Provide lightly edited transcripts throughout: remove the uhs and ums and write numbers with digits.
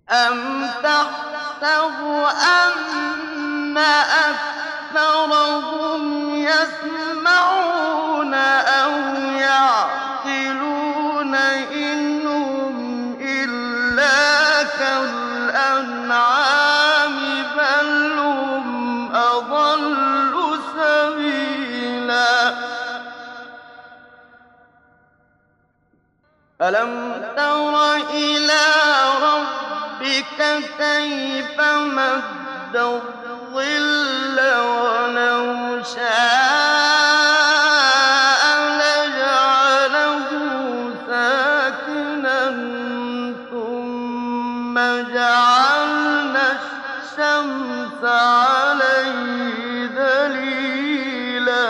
أَمْ تَحْسَبُ أَنَّ أَكْثَرَهُمْ يَسْمَعُونَ أَوْ يَعْقِلُونَ ۚ إِنْ هُمْ إِلَّا كَالْأَنْعَامِ بَلْ هُمْ أَضَلُّ سَبِيلًا أَلَمْ تَرَ إِلَىٰ رَبِّكَ كَيْفَ مَدَّ الظِّلَّ وَلَوْ شَاءَ لَجَعَلَهُ سَاكِنًا ثُمَّ جَعَلْنَا الشَّمْسَ عَلَيْهِ دَلِيلًا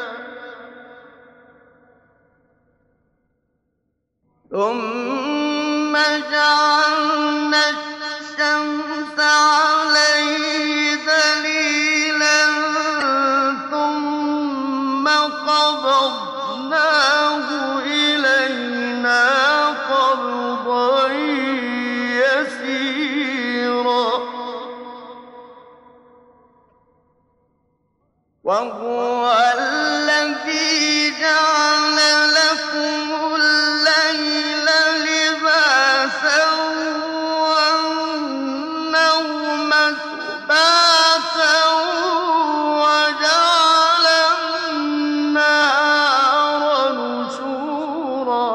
ثُمَّ قَبَضْنَاهُ إِلَيْنَا قَبْضًا يَسِيرًا وَهُوَ الَّذِي جَعَلَ لَكُمُ اللَّيْلَ لِبَاسًا وَالنَّوْمَ سُبَاتًا وَجَعَلَ النَّهَارَ نُشُورًا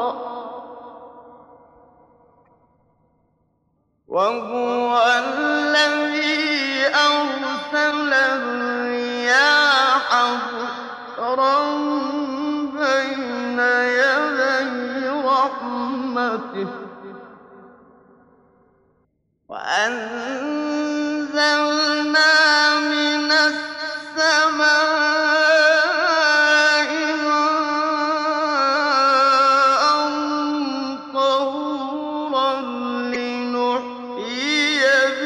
وَهُوَ الَّذِي أَرْسَلَ الرِّيَاحَ بُشْرًا بَيْنَ يَدَيْ رَحْمَتِهِ وَأَنزَلْنَا مِنَ السَّمَاءِ مَاءً طَهُورًا لِّنُحْيِيَ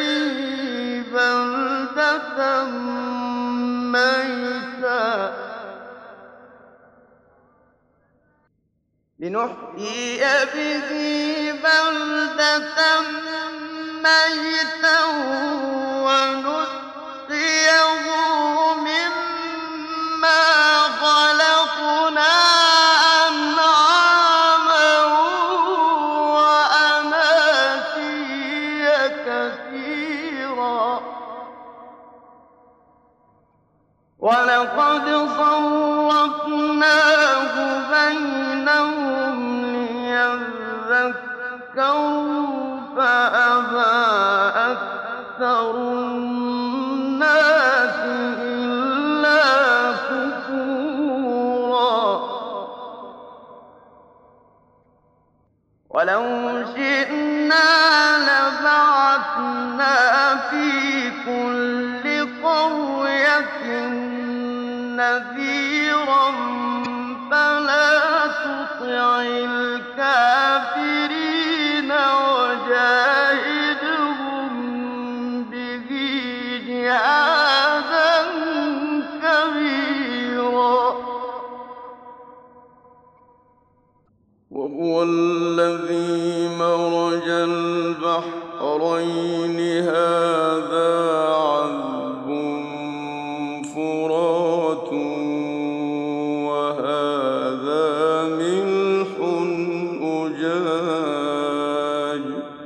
بِهِ بَلْدَةً مَّيْتًا وَنُسْقِيَهُ مِمَّا خَلَقْنَا أَنْعَامًا وَأَنَاسِيَّ كَثِيرًا وَلَقَدْ صَرَّفْنَاهُ بَيْنَهُمْ لِيَذَّكَّرُوا فَأَبَىٰ أَكْثَرُ النَّاسِ إِلَّا كُفُورًا وَلَوْ شِئْنَا لَبَعَثْنَا فِي كُلِّ قَرْيَةٍ نَّذِيرًا فَلَا تُطِعِ الْكَافِرِينَ وَجَاهِدْهُم بِهِ جِهَادًا كَبِيرًا وَهُوَ الَّذِي مَرَجَ الْبَحْرَيْنِ هَٰذَا عَذْبٌ فُرَاتٌ وَهَٰذَا مِلْحٌ أُجَاجٌ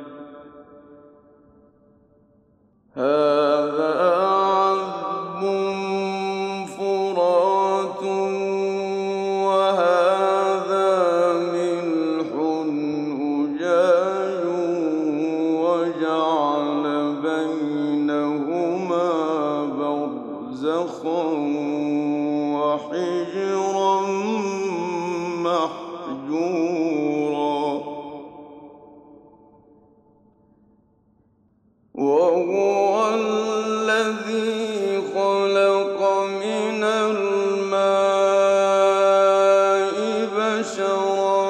وَجَعَلَ بَيْنَهُمَا بَرْزَخًا وَحِجْرًا مَّحْجُورًا وَهُوَ الَّذِي خَلَقَ مِنَ الْمَاءِ بَشَرًا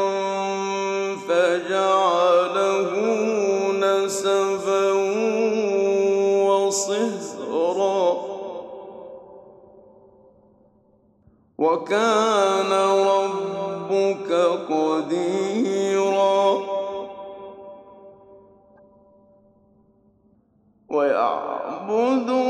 فَجَعَلَهُ نَسَبًا وَصِهْرًا وَكَانَ رَبُّكَ قَدِيرًا ويعبدون